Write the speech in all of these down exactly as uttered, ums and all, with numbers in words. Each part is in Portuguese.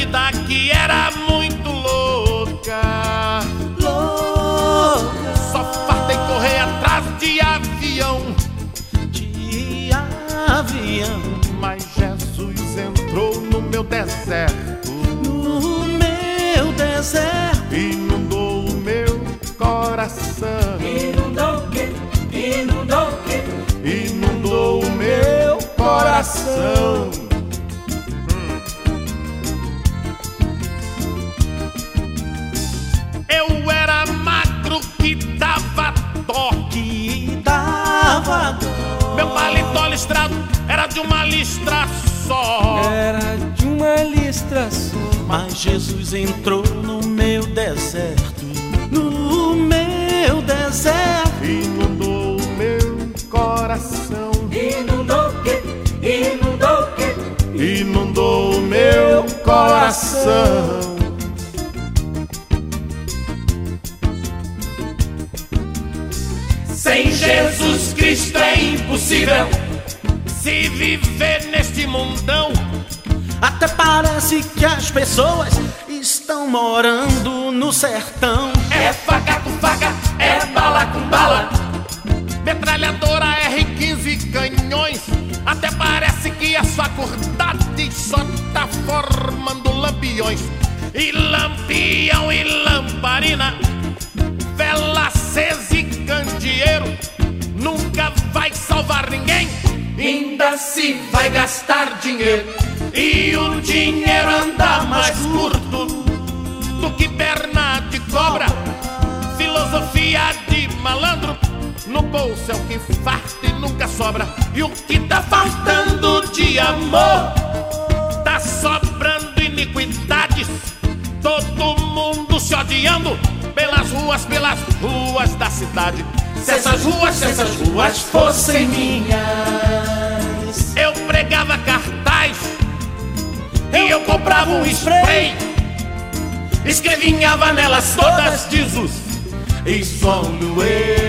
vida que era muito louca. Louca. Só fartei correr atrás de avião. De avião. Mas Jesus entrou no meu deserto. No meu deserto. Inundou o meu coração. Inundou o quê? Inundou o quê? Inundou o meu coração. Hum. Eu era magro que dava dó. Que dava dó. Meu paletó listrado era de uma listra só. Era de uma listra só. Mas Jesus entrou no meu deserto. No meu deserto. Inundou o meu coração. Inundou o quê? Inundou o quê? Inundou o meu coração. Sem Jesus Cristo é impossível Se viver neste mundão. Até parece que as pessoas estão morando no sertão. É faca com faca, é bala com bala. Metralhadora R quinze canhões. Até parece que as faculdades só tá formando lampiões. E lampião e lamparina, vela acesa e candeeiro nunca vai salvar ninguém. Ainda se vai gastar dinheiro. E o dinheiro anda mais curto do que perna de cobra. Filosofia de malandro, no bolso é o que farta e nunca sobra. E o que tá faltando de amor, tá sobrando iniquidades. Todo mundo se odiando pelas ruas, pelas ruas da cidade. Se essas ruas, se essas ruas fossem minhas, eu pregava cartaz e eu comprava um spray. Escrevinhava nelas todas Jesus e só no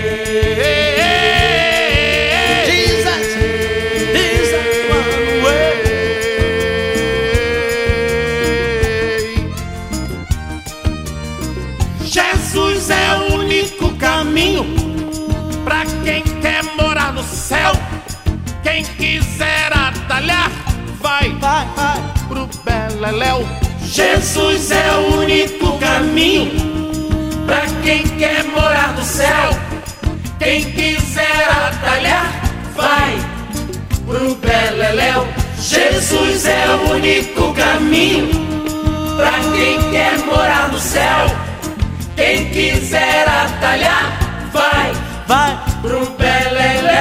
Jesus é o único caminho pra quem quer morar no céu. Quem quiser atalhar, vai, Vai, vai. pro Beleléu. Jesus é o único caminho pra quem quer morar no céu. Quem quiser atalhar, vai pro Beleléu. Jesus é o único caminho pra quem quer morar no céu. Quem quiser atalhar, vai, Vai. pro Beleléu.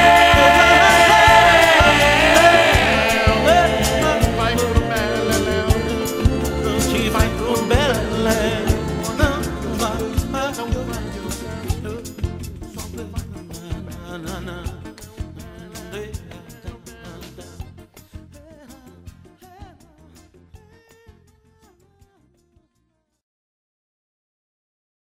Vai pro Beleléu. Não te vai pro Belém. Não vai, vai. Não vai.